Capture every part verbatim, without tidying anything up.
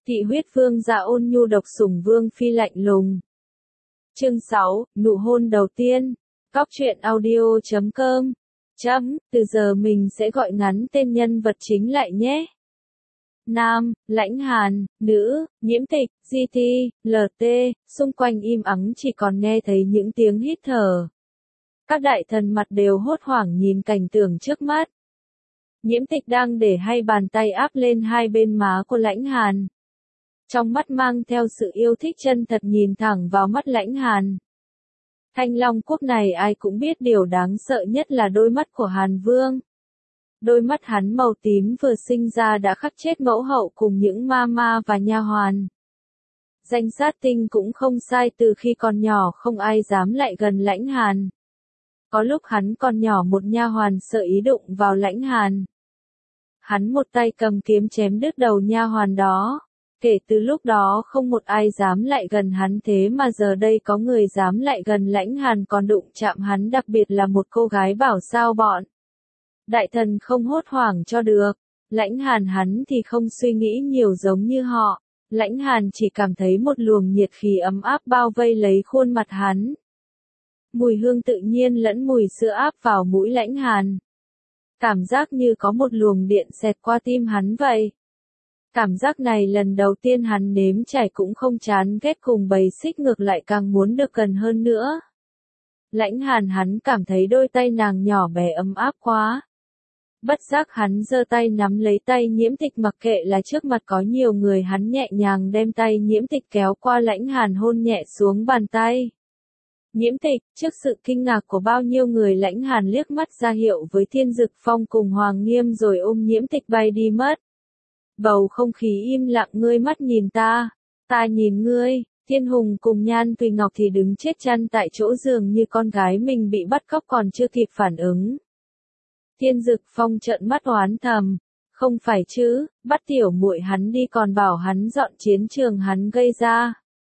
Thị huyết vương gia ôn nhu độc sủng vương phi lạnh lùng. Chương sáu, nụ hôn đầu tiên. Cóc truyện audio chấm com. Chấm, từ giờ mình sẽ gọi ngắn tên nhân vật chính lại nhé. Nam, Lãnh Hàn, nữ, Nhiễm Tịch, giê tê, lờ tê, xung quanh im ắng chỉ còn nghe thấy những tiếng hít thở. Các đại thần mặt đều hốt hoảng nhìn cảnh tượng trước mắt. Nhiễm Tịch đang để hai bàn tay áp lên hai bên má của Lãnh Hàn. Trong mắt mang theo sự yêu thích chân thật nhìn thẳng vào mắt Lãnh Hàn. Thanh Long Quốc này ai cũng biết điều đáng sợ nhất là đôi mắt của Hàn Vương. Đôi mắt hắn màu tím vừa sinh ra đã khắc chết mẫu hậu cùng những ma ma và nha hoàn. Danh sát tinh cũng không sai, từ khi còn nhỏ không ai dám lại gần Lãnh Hàn. Có lúc hắn còn nhỏ một nha hoàn sợ ý đụng vào Lãnh Hàn. Hắn một tay cầm kiếm chém đứt đầu nha hoàn đó. Kể từ lúc đó không một ai dám lại gần hắn, thế mà giờ đây có người dám lại gần Lãnh Hàn còn đụng chạm hắn, đặc biệt là một cô gái bảo sao bọn. Đại thần không hốt hoảng cho được. Lãnh Hàn hắn thì không suy nghĩ nhiều giống như họ. Lãnh Hàn chỉ cảm thấy một luồng nhiệt khí ấm áp bao vây lấy khuôn mặt hắn. Mùi hương tự nhiên lẫn mùi sữa áp vào mũi Lãnh Hàn. Cảm giác như có một luồng điện xẹt qua tim hắn vậy. Cảm giác này lần đầu tiên hắn nếm trải cũng không chán ghét, cùng bầy xích ngược lại càng muốn được gần hơn nữa. Lãnh Hàn hắn cảm thấy đôi tay nàng nhỏ bé ấm áp quá. Bất giác hắn giơ tay nắm lấy tay Nhiễm Tịch, mặc kệ là trước mặt có nhiều người, hắn nhẹ nhàng đem tay Nhiễm Tịch kéo qua Lãnh Hàn, hôn nhẹ xuống bàn tay. Nhiễm Tịch, trước sự kinh ngạc của bao nhiêu người, Lãnh Hàn liếc mắt ra hiệu với Thiên Dực Phong cùng Hoàng Nghiêm rồi ôm Nhiễm Tịch bay đi mất. Bầu không khí im lặng, ngươi mắt nhìn ta, ta nhìn ngươi. Thiên Hùng cùng Nhan Tùy Ngọc thì đứng chết chăn tại chỗ, dường như con gái mình bị bắt cóc còn chưa kịp phản ứng. Thiên Dực Phong trợn mắt oán thầm, không phải chứ, bắt tiểu muội hắn đi còn bảo hắn dọn chiến trường hắn gây ra.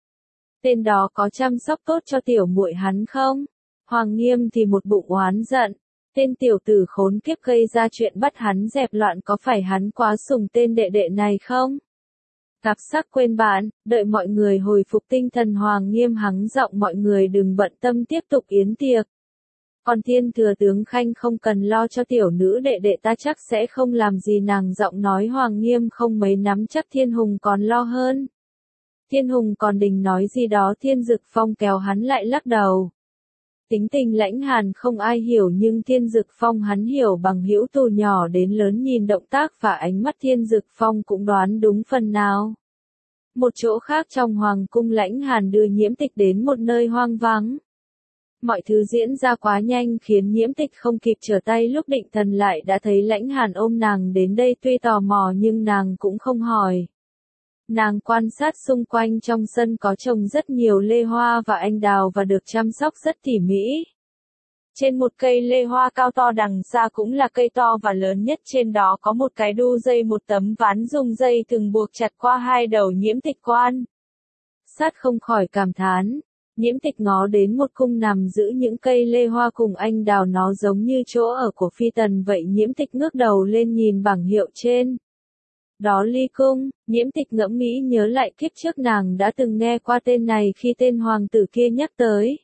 Tên đó có chăm sóc tốt cho tiểu muội hắn không? Hoàng Nghiêm thì một bụng oán giận. Tên tiểu tử khốn kiếp gây ra chuyện bắt hắn dẹp loạn, có phải hắn quá sủng tên đệ đệ này không? Gặp sắc quên bạn, đợi mọi người hồi phục tinh thần, Hoàng Nghiêm hắng giọng, mọi người đừng bận tâm, tiếp tục yến tiệc. Còn Thiên thừa tướng Khanh không cần lo cho tiểu nữ đệ đệ, ta chắc sẽ không làm gì nàng. Giọng nói Hoàng Nghiêm không mấy nắm chắc, Thiên Hùng còn lo hơn. Thiên Hùng còn định nói gì đó, Thiên Dực Phong kéo hắn lại lắc đầu. Tính tình Lãnh Hàn không ai hiểu, nhưng Thiên Dực Phong hắn hiểu, bằng hữu từ nhỏ đến lớn nhìn động tác và ánh mắt Thiên Dực Phong cũng đoán đúng phần nào. Một chỗ khác trong hoàng cung, Lãnh Hàn đưa Nhiễm Tịch đến một nơi hoang vắng. Mọi thứ diễn ra quá nhanh khiến Nhiễm Tịch không kịp trở tay, lúc định thần lại đã thấy Lãnh Hàn ôm nàng đến đây, tuy tò mò nhưng nàng cũng không hỏi. Nàng quan sát xung quanh, trong sân có trồng rất nhiều lê hoa và anh đào và được chăm sóc rất tỉ mỉ. Trên một cây lê hoa cao to đằng xa cũng là cây to và lớn nhất, trên đó có một cái đu dây, một tấm ván dùng dây thừng buộc chặt qua hai đầu. Nhiễm Tịch quan sát không khỏi cảm thán. Nhiễm Tịch ngó đến một cung nằm giữ những cây lê hoa cùng anh đào, nó giống như chỗ ở của phi tần vậy. Nhiễm Tịch ngước đầu lên nhìn bảng hiệu trên. Đó Ly Cung. Nhiễm Tịch ngẫm nghĩ nhớ lại kiếp trước nàng đã từng nghe qua tên này khi tên hoàng tử kia nhắc tới.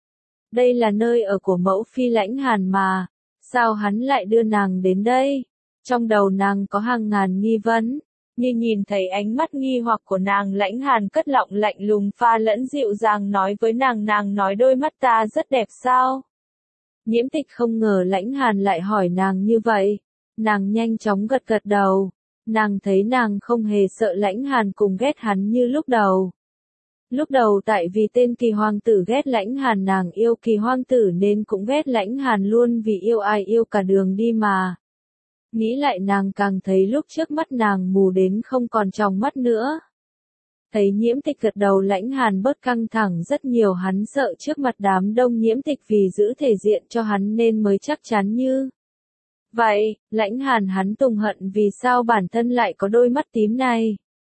Đây là nơi ở của mẫu phi Lãnh Hàn mà, sao hắn lại đưa nàng đến đây? Trong đầu nàng có hàng ngàn nghi vấn, như nhìn thấy ánh mắt nghi hoặc của nàng, Lãnh Hàn cất giọng lạnh lùng pha lẫn dịu dàng nói với nàng, nàng nói đôi mắt ta rất đẹp sao? Nhiễm Tịch không ngờ Lãnh Hàn lại hỏi nàng như vậy, nàng nhanh chóng gật gật đầu. Nàng thấy nàng không hề sợ Lãnh Hàn cùng ghét hắn như lúc đầu. Lúc đầu tại vì tên Kỳ hoàng tử ghét Lãnh Hàn, nàng yêu Kỳ hoàng tử nên cũng ghét Lãnh Hàn luôn, vì yêu ai yêu cả đường đi mà. Nghĩ lại nàng càng thấy lúc trước mắt nàng mù đến không còn tròng mắt nữa. Thấy Nhiễm Tịch gật đầu, Lãnh Hàn bớt căng thẳng rất nhiều, hắn sợ trước mặt đám đông Nhiễm Tịch vì giữ thể diện cho hắn nên mới chắc chắn như vậy. Lãnh Hàn hắn tùng hận vì sao bản thân lại có đôi mắt tím này.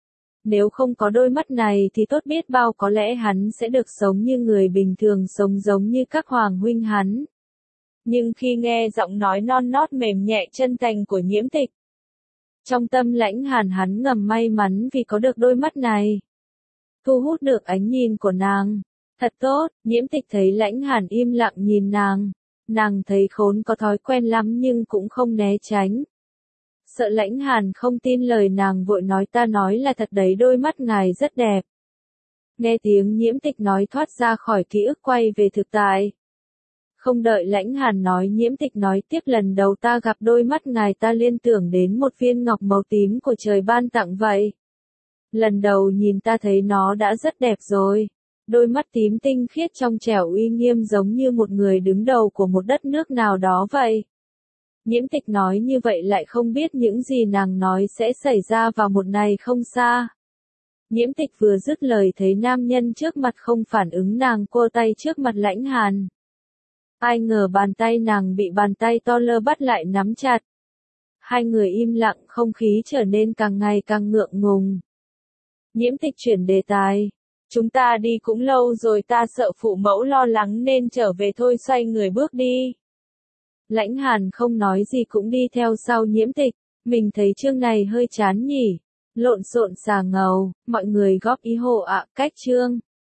Nếu không có đôi mắt này thì tốt biết bao, có lẽ hắn sẽ được sống như người bình thường, sống giống như các hoàng huynh hắn. Nhưng khi nghe giọng nói non nót mềm nhẹ chân thành của Nhiễm Tịch, Trong tâm Lãnh Hàn hắn ngầm may mắn vì có được đôi mắt này. Thu hút được ánh nhìn của nàng. Thật tốt, Nhiễm Tịch thấy Lãnh Hàn im lặng nhìn nàng. Nàng thấy Khốn có thói quen lắm nhưng cũng không né tránh. Sợ Lãnh Hàn không tin lời nàng vội nói ta nói là thật đấy đôi mắt ngài rất đẹp. Nghe tiếng Nhiễm Tịch nói thoát ra khỏi ký ức quay về thực tại. Không đợi Lãnh Hàn nói Nhiễm Tịch nói tiếp lần đầu ta gặp đôi mắt ngài ta liên tưởng đến một viên ngọc màu tím của trời ban tặng vậy. Lần đầu nhìn ta thấy nó đã rất đẹp rồi. Đôi mắt tím tinh khiết trong trẻo uy nghiêm giống như một người đứng đầu của một đất nước nào đó vậy. Nhiễm Tịch nói như vậy lại không biết những gì nàng nói sẽ xảy ra vào một ngày không xa. Nhiễm Tịch vừa dứt lời thấy nam nhân trước mặt không phản ứng nàng cua tay trước mặt Lãnh Hàn. Ai ngờ bàn tay nàng bị bàn tay to lơ bắt lại nắm chặt. Hai người im lặng không khí trở nên càng ngày càng ngượng ngùng. Nhiễm Tịch chuyển đề tài. Chúng ta đi cũng lâu rồi ta sợ phụ mẫu lo lắng nên trở về thôi xoay người bước đi. Lãnh Hàn không nói gì cũng đi theo sau Nhiễm Tịch. Mình thấy chương này hơi chán nhỉ. Lộn xộn xà ngầu, mọi người góp ý hộ ạ, cách chương.